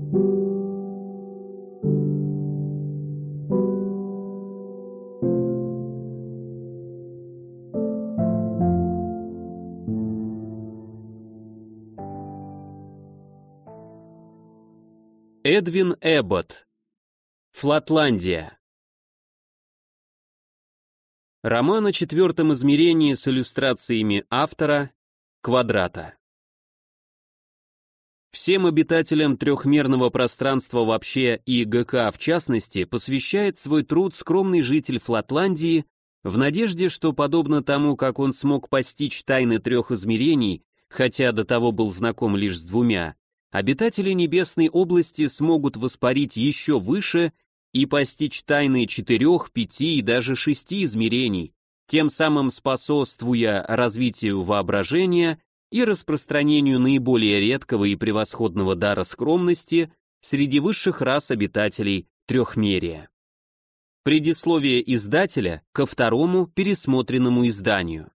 Эдвин Эббот. Флатландия. Роман о четвертом измерении с иллюстрациями автора «Квадрата». Всем обитателям трехмерного пространства вообще и ГК в частности посвящает свой труд скромный житель Флатландии в надежде, что, подобно тому, как он смог постичь тайны трех измерений, хотя до того был знаком лишь с двумя, обитатели Небесной области смогут воспарить еще выше и постичь тайны 4, 5 и даже 6 измерений, тем самым способствуя развитию воображения и распространению наиболее редкого и превосходного дара скромности среди высших рас обитателей трехмерия. Предисловие издателя ко второму пересмотренному изданию.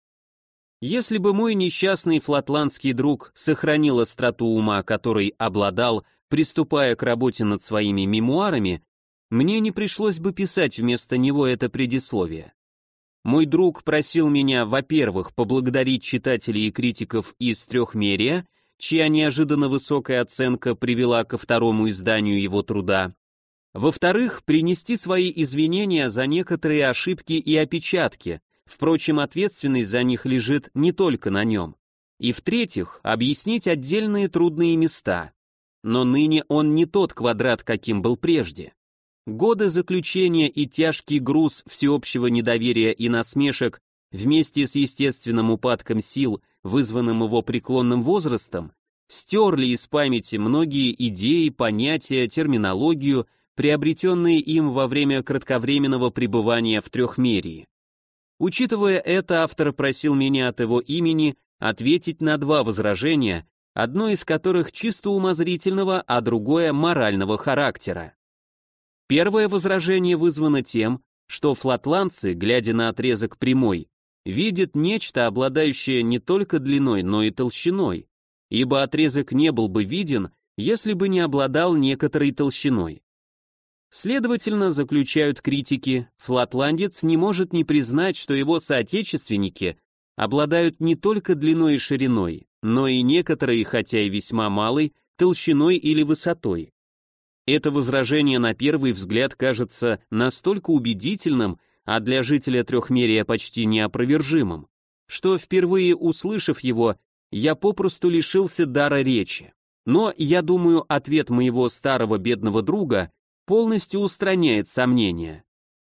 Если бы мой несчастный флатландский друг сохранил остроту ума, которой обладал, приступая к работе над своими мемуарами, мне не пришлось бы писать вместо него это предисловие. Мой друг просил меня, во-первых, поблагодарить читателей и критиков из трехмерия, чья неожиданно высокая оценка привела ко второму изданию его труда, во-вторых, принести свои извинения за некоторые ошибки и опечатки. Впрочем, ответственность за них лежит не только на нем. И в-третьих, объяснить отдельные трудные места. Но ныне он не тот Квадрат, каким был прежде. Годы заключения и тяжкий груз всеобщего недоверия и насмешек вместе с естественным упадком сил, вызванным его преклонным возрастом, стерли из памяти многие идеи, понятия, терминологию, приобретенные им во время кратковременного пребывания в трехмерии. Учитывая это, автор просил меня от его имени ответить на два возражения, одно из которых чисто умозрительного, а другое морального характера. Первое возражение вызвано тем, что флатландцы, глядя на отрезок прямой, видят нечто, обладающее не только длиной, но и толщиной, ибо отрезок не был бы виден, если бы не обладал некоторой толщиной. Следовательно, заключают критики, флатландец не может не признать, что его соотечественники обладают не только длиной и шириной, но и некоторой, хотя и весьма малой, толщиной или высотой. Это возражение на первый взгляд кажется настолько убедительным, а для жителя трехмерия почти неопровержимым, что, впервые услышав его, я попросту лишился дара речи. Но, я думаю, ответ моего старого бедного друга полностью устраняет сомнения.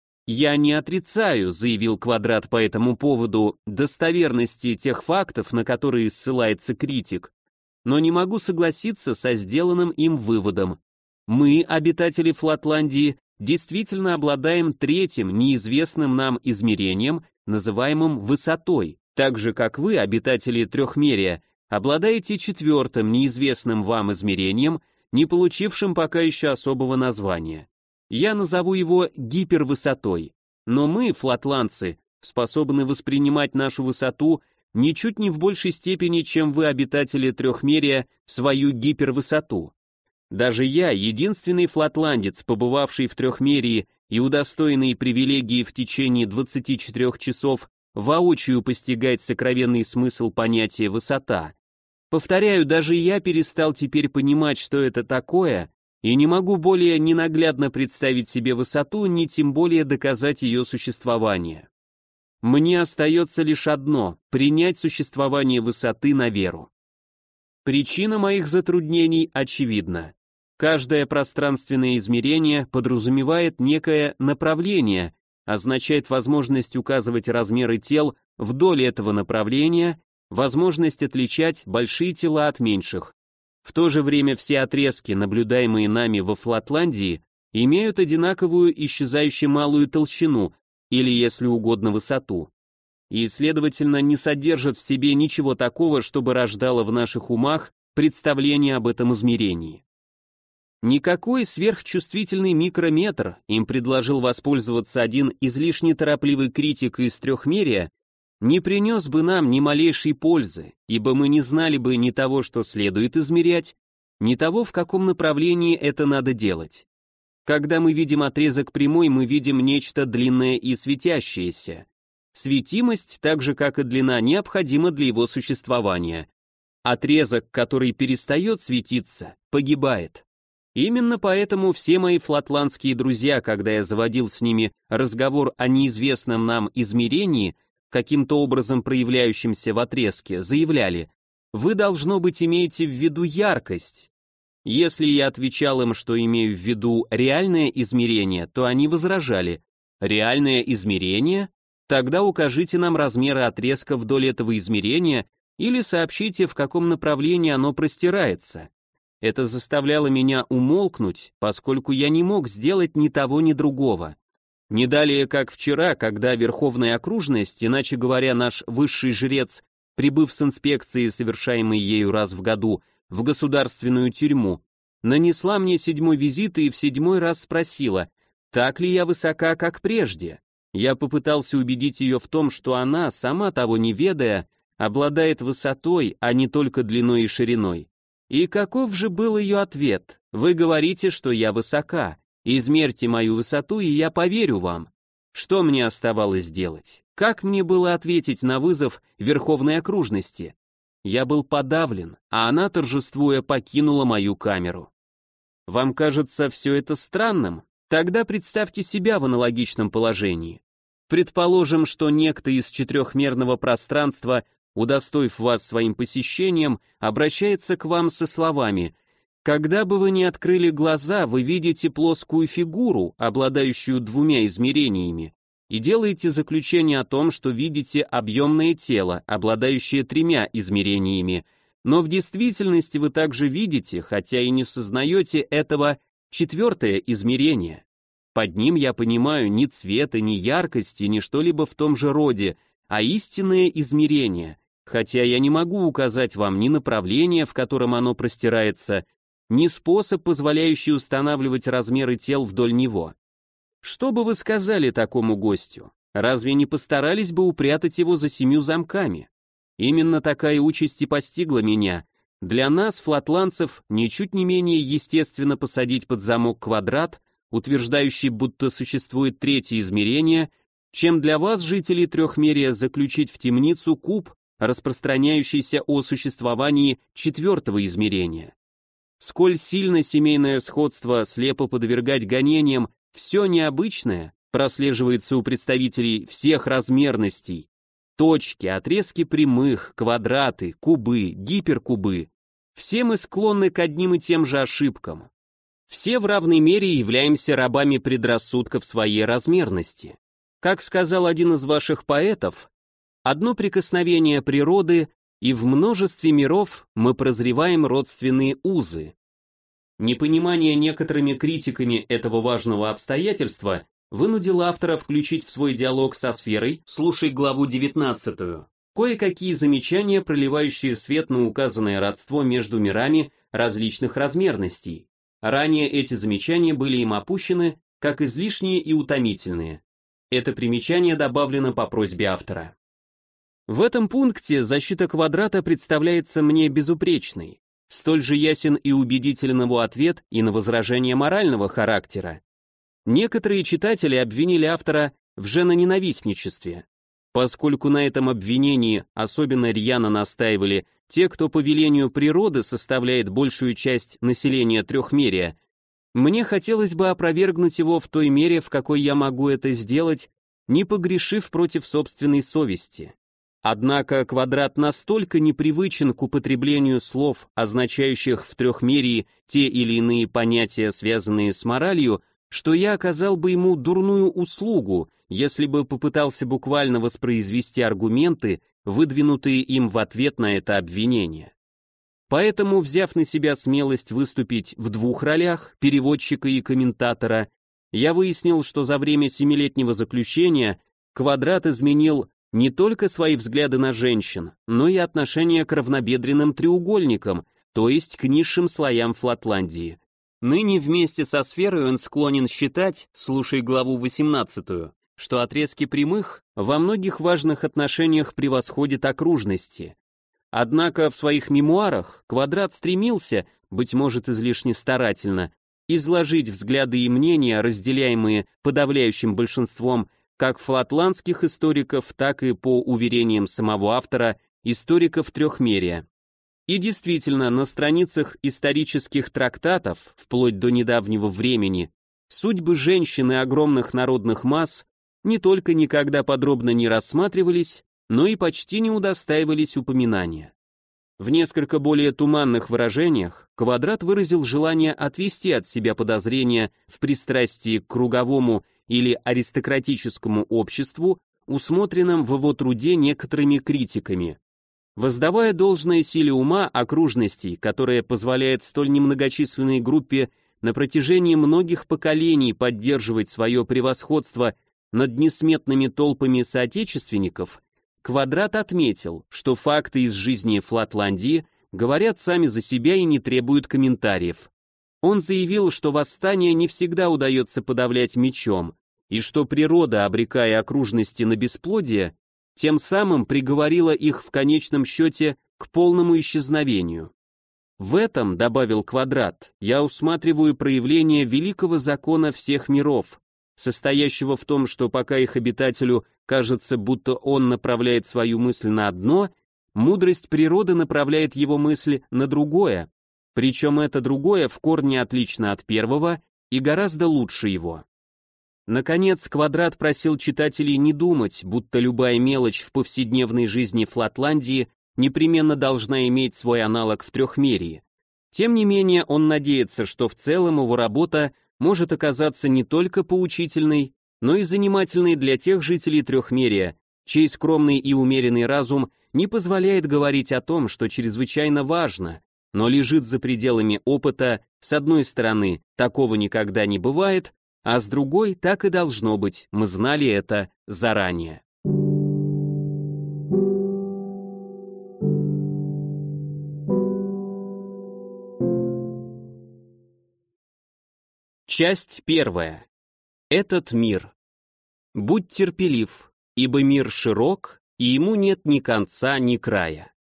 «Я не отрицаю», — заявил Квадрат по этому поводу, достоверности тех фактов, на которые ссылается критик, но не могу согласиться со сделанным им выводом. Мы, обитатели Флатландии, действительно обладаем третьим, неизвестным нам измерением, называемым высотой, так же, как вы, обитатели трехмерия, обладаете четвертым, неизвестным вам измерением, не получившим пока еще особого названия. Я назову его гипервысотой, но мы, флатландцы, способны воспринимать нашу высоту ничуть не в большей степени, чем вы, обитатели трехмерия, свою гипервысоту. Даже я, единственный флатландец, побывавший в трехмерии и удостоенный привилегии в течение 24 часов воочию постигать сокровенный смысл понятия «высота», повторяю, даже я перестал теперь понимать, что это такое, и не могу более ни наглядно представить себе высоту, ни тем более доказать ее существование. Мне остается лишь одно — принять существование высоты на веру. Причина моих затруднений очевидна. Каждое пространственное измерение подразумевает некое направление, означает возможность указывать размеры тел вдоль этого направления, возможность отличать большие тела от меньших. В то же время все отрезки, наблюдаемые нами во Флатландии, имеют одинаковую исчезающе малую толщину, или, если угодно, высоту, и, следовательно, не содержат в себе ничего такого, чтобы рождало в наших умах представление об этом измерении. Никакой сверхчувствительный микрометр, им предложил воспользоваться один излишне торопливый критик из трехмерия, не принес бы нам ни малейшей пользы, ибо мы не знали бы ни того, что следует измерять, ни того, в каком направлении это надо делать. Когда мы видим отрезок прямой, мы видим нечто длинное и светящееся. Светимость, так же как и длина, необходима для его существования. Отрезок, который перестает светиться, погибает. Именно поэтому все мои флатландские друзья, когда я заводил с ними разговор о неизвестном нам измерении, каким-то образом проявляющемся в отрезке, заявляли: «Вы, должно быть, имеете в виду яркость». Если я отвечал им, что имею в виду реальное измерение, то они возражали: «Реальное измерение? Тогда укажите нам размеры отрезка вдоль этого измерения или сообщите, в каком направлении оно простирается». Это заставляло меня умолкнуть, поскольку я не мог сделать ни того, ни другого. Не далее, как вчера, когда Верховная окружность, иначе говоря, наш высший жрец, прибыв с инспекции, совершаемой ею раз в году, в государственную тюрьму, нанесла мне 7-й визит и в 7-й раз спросила, так ли я высока, как прежде. Я попытался убедить ее в том, что она, сама того не ведая, обладает высотой, а не только длиной и шириной. И каков же был ее ответ? Вы говорите, что я высока. Измерьте мою высоту, и я поверю вам. Что мне оставалось делать? Как мне было ответить на вызов Верховной окружности? Я был подавлен, а она, торжествуя, покинула мою камеру. Вам кажется все это странным? Тогда представьте себя в аналогичном положении. Предположим, что некто из четырехмерного пространства, удостоив вас своим посещением, обращается к вам со словами: «Когда бы вы ни открыли глаза, вы видите плоскую фигуру, обладающую 2 измерениями, и делаете заключение о том, что видите объемное тело, обладающее 3 измерениями, но в действительности вы также видите, хотя и не сознаете этого, 4-е измерение. Под ним я понимаю ни цвета, ни яркости, ни что-либо в том же роде, а истинное измерение, хотя я не могу указать вам ни направление, в котором оно простирается, ни способ, позволяющий устанавливать размеры тел вдоль него. Что бы вы сказали такому гостю? Разве не постарались бы упрятать его за 7 замками? Именно такая участь и постигла меня. Для нас, флатландцев, ничуть не менее естественно посадить под замок квадрат, утверждающий, будто существует 3-е измерение, чем для вас, жителей трехмерия, заключить в темницу куб, распространяющийся о существовании 4-го измерения. Сколь сильно семейное сходство слепо подвергать гонениям, все необычное прослеживается у представителей всех размерностей. Точки, отрезки прямых, квадраты, кубы, гиперкубы. Все мы склонны к одним и тем же ошибкам. Все в равной мере являемся рабами предрассудков своей размерности. Как сказал один из ваших поэтов, одно прикосновение природы, и в множестве миров мы прозреваем родственные узы. Непонимание некоторыми критиками этого важного обстоятельства вынудило автора включить в свой диалог со сферой, слушай главу 19, кое-какие замечания, проливающие свет на указанное родство между мирами различных размерностей. Ранее эти замечания были им опущены, как излишние и утомительные. Это примечание добавлено по просьбе автора. В этом пункте защита квадрата представляется мне безупречной. Столь же ясен и убедителен его ответ и на возражение морального характера. Некоторые читатели обвинили автора в женоненавистничестве. Поскольку на этом обвинении особенно рьяно настаивали те, кто по велению природы составляет большую часть населения трехмерия, мне хотелось бы опровергнуть его в той мере, в какой я могу это сделать, не погрешив против собственной совести. Однако квадрат настолько непривычен к употреблению слов, означающих в трехмерии те или иные понятия, связанные с моралью, что я оказал бы ему дурную услугу, если бы попытался буквально воспроизвести аргументы, выдвинутые им в ответ на это обвинение. Поэтому, взяв на себя смелость выступить в 2 ролях, переводчика и комментатора, я выяснил, что за время 7-летнего заключения квадрат изменил не только свои взгляды на женщин, но и отношение к равнобедренным треугольникам, то есть к низшим слоям Флатландии. Ныне вместе со сферой он склонен считать, слушай главу 18, что отрезки прямых во многих важных отношениях превосходят окружности. Однако в своих мемуарах Квадрат стремился, быть может излишне старательно, изложить взгляды и мнения, разделяемые подавляющим большинством как флатландских историков, так и, по уверениям самого автора, историков трехмерия. И действительно, на страницах исторических трактатов, вплоть до недавнего времени, судьбы женщин и огромных народных масс не только никогда подробно не рассматривались, но и почти не удостаивались упоминания. В несколько более туманных выражениях Квадрат выразил желание отвести от себя подозрения в пристрастии к круговому или аристократическому обществу, усмотренном в его труде некоторыми критиками. Воздавая должное силе ума окружностей, которая позволяет столь немногочисленной группе на протяжении многих поколений поддерживать свое превосходство над несметными толпами соотечественников, Квадрат отметил, что факты из жизни Флатландии говорят сами за себя и не требуют комментариев. Он заявил, что восстание не всегда удается подавлять мечом, и что природа, обрекая окружности на бесплодие, тем самым приговорила их в конечном счете к полному исчезновению. В этом, добавил Квадрат, я усматриваю проявление великого закона всех миров, состоящего в том, что пока их обитателю кажется, будто он направляет свою мысль на одно, мудрость природы направляет его мысль на другое, причем это другое в корне отлично от первого и гораздо лучше его. Наконец, Квадрат просил читателей не думать, будто любая мелочь в повседневной жизни Флатландии непременно должна иметь свой аналог в трехмерии. Тем не менее, он надеется, что в целом его работа может оказаться не только поучительной, но и занимательной для тех жителей трехмерия, чей скромный и умеренный разум не позволяет говорить о том, что чрезвычайно важно, но лежит за пределами опыта, с одной стороны, такого никогда не бывает, а с другой, так и должно быть, мы знали это заранее. Часть первая. Этот мир. Будь терпелив, ибо мир широк, и ему нет ни конца, ни края.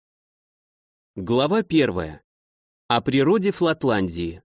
Глава первая. О природе Флатландии.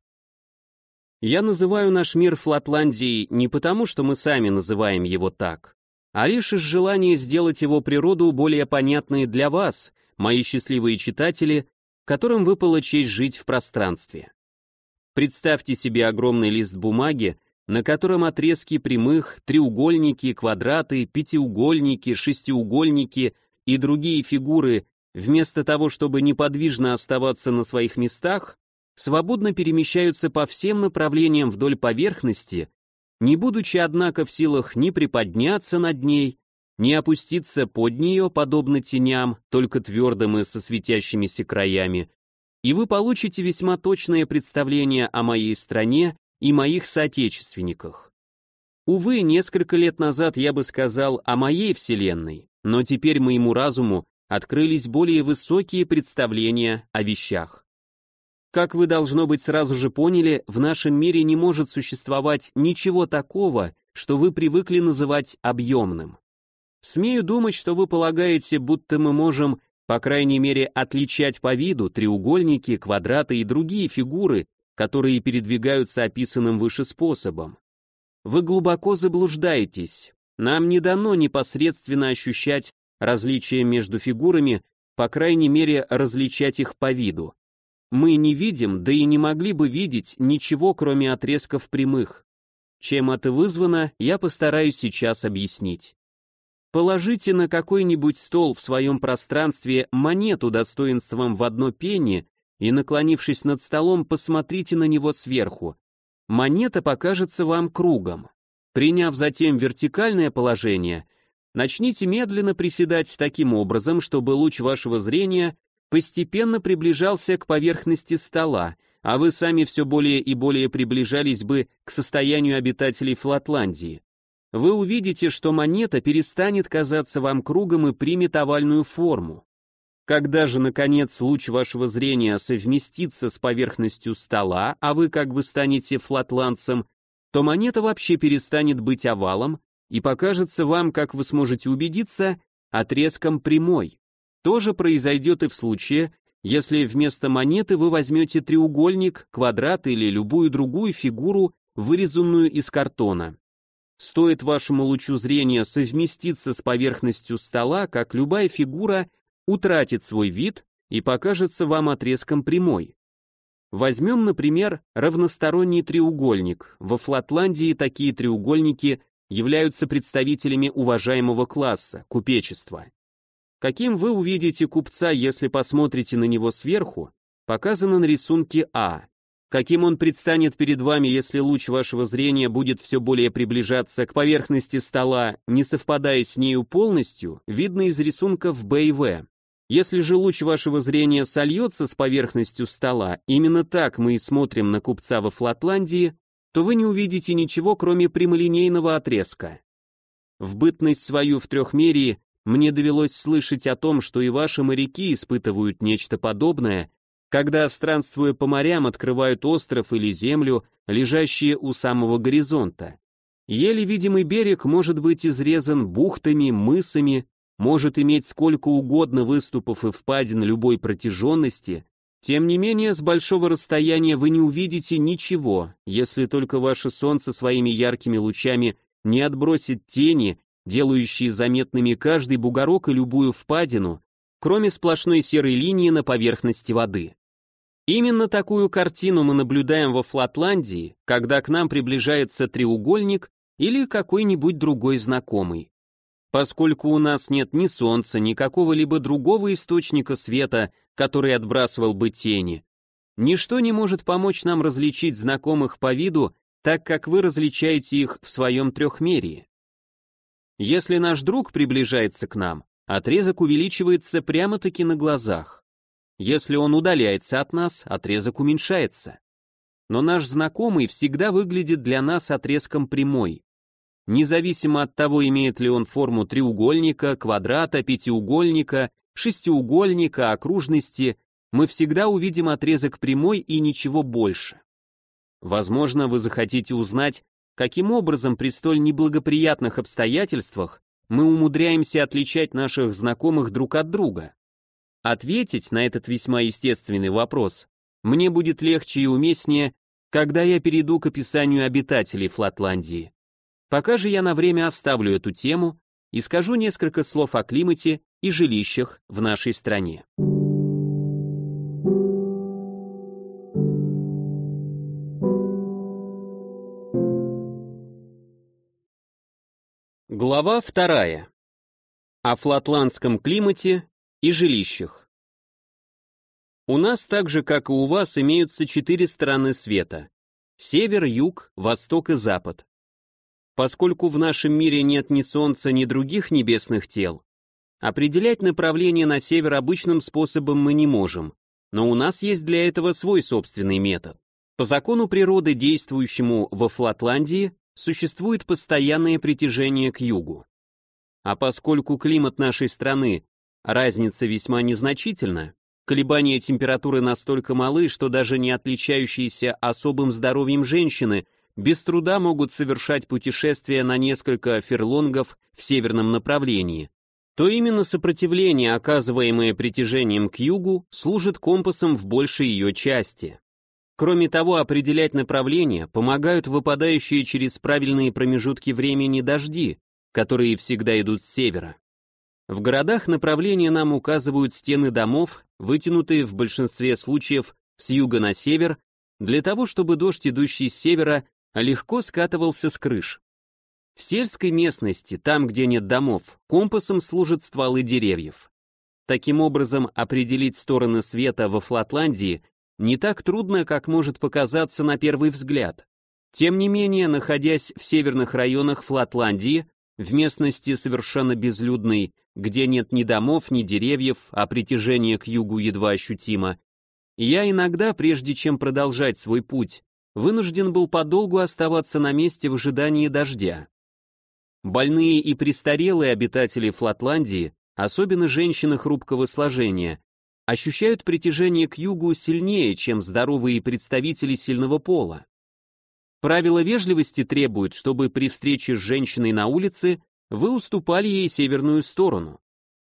Я называю наш мир Флатландией не потому, что мы сами называем его так, а лишь из желания сделать его природу более понятной для вас, мои счастливые читатели, которым выпала честь жить в пространстве. Представьте себе огромный лист бумаги, на котором отрезки прямых, треугольники, квадраты, пятиугольники, шестиугольники и другие фигуры, вместо того, чтобы неподвижно оставаться на своих местах, свободно перемещаются по всем направлениям вдоль поверхности, не будучи, однако, в силах ни приподняться над ней, ни опуститься под нее, подобно теням, только твердым и со светящимися краями, и вы получите весьма точное представление о моей стране и моих соотечественниках. Увы, несколько лет назад я бы сказал о моей вселенной, но теперь моему разуму открылись более высокие представления о вещах. Как вы, должно быть, сразу же поняли, в нашем мире не может существовать ничего такого, что вы привыкли называть объемным. Смею думать, что вы полагаете, будто мы можем, по крайней мере, отличать по виду треугольники, квадраты и другие фигуры, которые передвигаются описанным выше способом. Вы глубоко заблуждаетесь. Нам не дано непосредственно ощущать различия между фигурами, по крайней мере, различать их по виду. Мы не видим, да и не могли бы видеть ничего, кроме отрезков прямых. Чем это вызвано, я постараюсь сейчас объяснить. Положите на какой-нибудь стол в своем пространстве монету достоинством в 1 пенни и, наклонившись над столом, посмотрите на него сверху. Монета покажется вам кругом. Приняв затем вертикальное положение, начните медленно приседать таким образом, чтобы луч вашего зрения постепенно приближался к поверхности стола, а вы сами все более и более приближались бы к состоянию обитателей Флатландии. Вы увидите, что монета перестанет казаться вам кругом и примет овальную форму. Когда же, наконец, луч вашего зрения совместится с поверхностью стола, а вы как бы станете флатландцем, то монета вообще перестанет быть овалом и покажется вам, как вы сможете убедиться, отрезком прямой. То же произойдет и в случае, если вместо монеты вы возьмете треугольник, квадрат или любую другую фигуру, вырезанную из картона. Стоит вашему лучу зрения совместиться с поверхностью стола, как любая фигура утратит свой вид и покажется вам отрезком прямой. Возьмем, например, равносторонний треугольник. Во Флатландии такие треугольники являются представителями уважаемого класса, купечества. Каким вы увидите купца, если посмотрите на него сверху, показано на рисунке А. Каким он предстанет перед вами, если луч вашего зрения будет все более приближаться к поверхности стола, не совпадая с нею полностью, видно из рисунков Б и В. Если же луч вашего зрения сольется с поверхностью стола, именно так мы и смотрим на купца во Флатландии, то вы не увидите ничего, кроме прямолинейного отрезка. В бытность свою в трехмерии мне довелось слышать о том, что и ваши моряки испытывают нечто подобное, когда, странствуя по морям, открывают остров или землю, лежащие у самого горизонта. Еле видимый берег может быть изрезан бухтами, мысами, может иметь сколько угодно выступов и впадин любой протяженности, тем не менее с большого расстояния вы не увидите ничего, если только ваше солнце своими яркими лучами не отбросит тени, делающие заметными каждый бугорок и любую впадину, кроме сплошной серой линии на поверхности воды. Именно такую картину мы наблюдаем во Флатландии, когда к нам приближается треугольник или какой-нибудь другой знакомый. Поскольку у нас нет ни солнца, ни какого-либо другого источника света, который отбрасывал бы тени, ничто не может помочь нам различить знакомых по виду, так как вы различаете их в своем трехмерии. Если наш друг приближается к нам, отрезок увеличивается прямо-таки на глазах. Если он удаляется от нас, отрезок уменьшается. Но наш знакомый всегда выглядит для нас отрезком прямой. Независимо от того, имеет ли он форму треугольника, квадрата, пятиугольника, шестиугольника, окружности, мы всегда увидим отрезок прямой и ничего больше. Возможно, вы захотите узнать, каким образом при столь неблагоприятных обстоятельствах мы умудряемся отличать наших знакомых друг от друга. Ответить на этот весьма естественный вопрос мне будет легче и уместнее, когда я перейду к описанию обитателей Флатландии. Пока же я на время оставлю эту тему и скажу несколько слов о климате и жилищах в нашей стране. Глава 2. О флатландском климате и жилищах. У нас так же, как и у вас, имеются 4 стороны света: север, юг, восток и запад. Поскольку в нашем мире нет ни Солнца, ни других небесных тел, определять направление на север обычным способом мы не можем, но у нас есть для этого свой собственный метод. По закону природы, действующему во Флатландии, существует постоянное притяжение к югу. А поскольку климат нашей страны, разница весьма незначительна, колебания температуры настолько малы, что даже не отличающиеся особым здоровьем женщины без труда могут совершать путешествия на несколько ферлонгов в северном направлении, то именно сопротивление, оказываемое притяжением к югу, служит компасом в большей ее части. Кроме того, определять направление помогают выпадающие через правильные промежутки времени дожди, которые всегда идут с севера. В городах направление нам указывают стены домов, вытянутые в большинстве случаев с юга на север, для того, чтобы дождь, идущий с севера, легко скатывался с крыш. В сельской местности, там, где нет домов, компасом служат стволы деревьев. Таким образом, определить стороны света во Флатландии не так трудно, как может показаться на первый взгляд. Тем не менее, находясь в северных районах Флатландии, в местности совершенно безлюдной, где нет ни домов, ни деревьев, а притяжение к югу едва ощутимо, я иногда, прежде чем продолжать свой путь, вынужден был подолгу оставаться на месте в ожидании дождя. Больные и престарелые обитатели Флатландии, особенно женщины хрупкого сложения, ощущают притяжение к югу сильнее, чем здоровые представители сильного пола. Правила вежливости требуют, чтобы при встрече с женщиной на улице вы уступали ей северную сторону.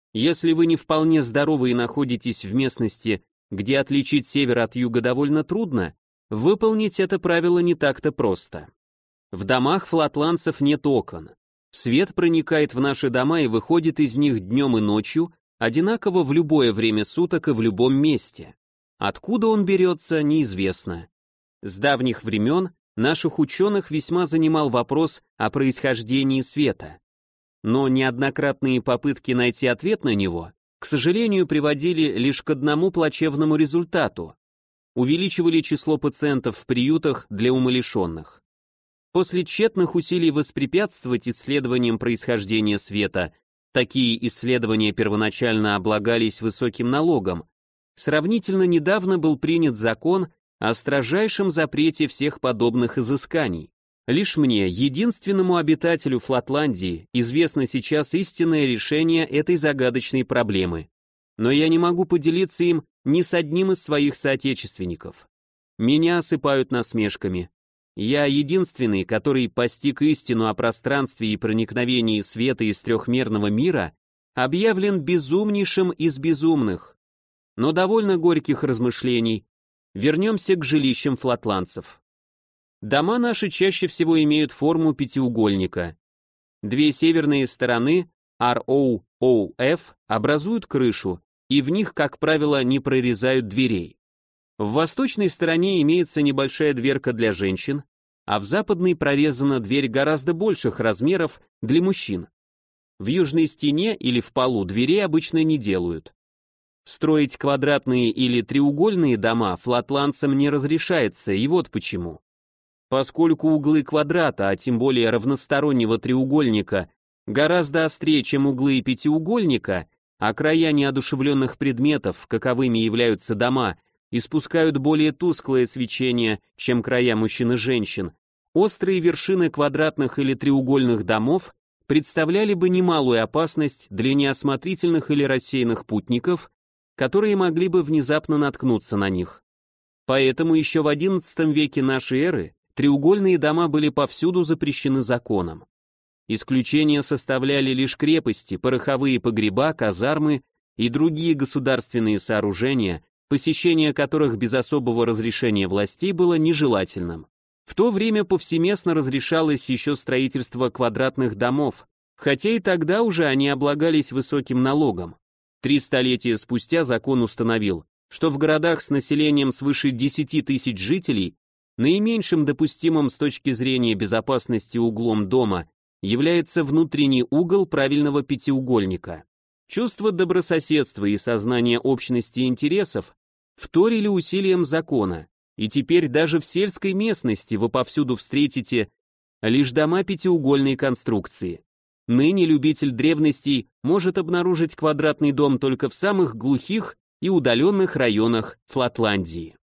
Если вы не вполне здоровы и находитесь в местности, где отличить север от юга довольно трудно, выполнить это правило не так-то просто. В домах флатландцев нет окон. Свет проникает в наши дома и выходит из них днем и ночью, одинаково в любое время суток и в любом месте. Откуда он берется, неизвестно. С давних времен наших ученых весьма занимал вопрос о происхождении света. Но неоднократные попытки найти ответ на него, к сожалению, приводили лишь к одному плачевному результату. Увеличивали число пациентов в приютах для умалишенных. После тщетных усилий воспрепятствовать исследованиям происхождения света, такие исследования первоначально облагались высоким налогом, сравнительно недавно был принят закон о строжайшем запрете всех подобных изысканий. Лишь мне, единственному обитателю Флатландии, известно сейчас истинное решение этой загадочной проблемы. Но я не могу поделиться им ни с одним из своих соотечественников. Меня осыпают насмешками. Я единственный, который постиг истину о пространстве и проникновении света из трехмерного мира, объявлен безумнейшим из безумных. Но довольно горьких размышлений. Вернемся к жилищам флатландцев. Дома наши чаще всего имеют форму пятиугольника. Две северные стороны, ROOF, образуют крышу, и в них, как правило, не прорезают дверей. В восточной стороне имеется небольшая дверка для женщин, а в западной прорезана дверь гораздо больших размеров для мужчин. В южной стене или в полу дверей обычно не делают. Строить квадратные или треугольные дома флатландцам не разрешается, и вот почему. Поскольку углы квадрата, а тем более равностороннего треугольника, гораздо острее, чем углы пятиугольника, а края неодушевленных предметов, каковыми являются дома, испускают более тусклое свечение, чем края мужчин и женщин, острые вершины квадратных или треугольных домов представляли бы немалую опасность для неосмотрительных или рассеянных путников, которые могли бы внезапно наткнуться на них. Поэтому еще в XI веке нашей эры треугольные дома были повсюду запрещены законом. Исключения составляли лишь крепости, пороховые погреба, казармы и другие государственные сооружения, посещение которых без особого разрешения властей было нежелательным. В то время повсеместно разрешалось еще строительство квадратных домов, хотя и тогда уже они облагались высоким налогом. 3 столетия спустя закон установил, что в городах с населением свыше 10 тысяч жителей наименьшим допустимым с точки зрения безопасности углом дома является внутренний угол правильного пятиугольника. Чувство добрососедства и сознание общности интересов вторили усилиям закона, и теперь даже в сельской местности вы повсюду встретите лишь дома пятиугольной конструкции. Ныне любитель древностей может обнаружить квадратный дом только в самых глухих и удаленных районах Флатландии.